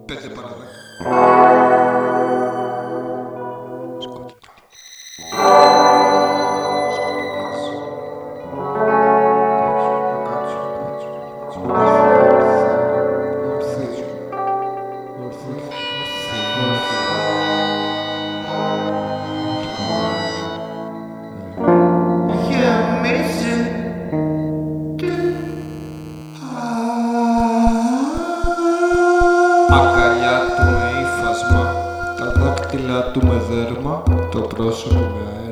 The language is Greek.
5 παρά 10. Αγκαλιά του με ύφασμα, τα δάκτυλα του με δέρμα, το πρόσωπο με αέρα.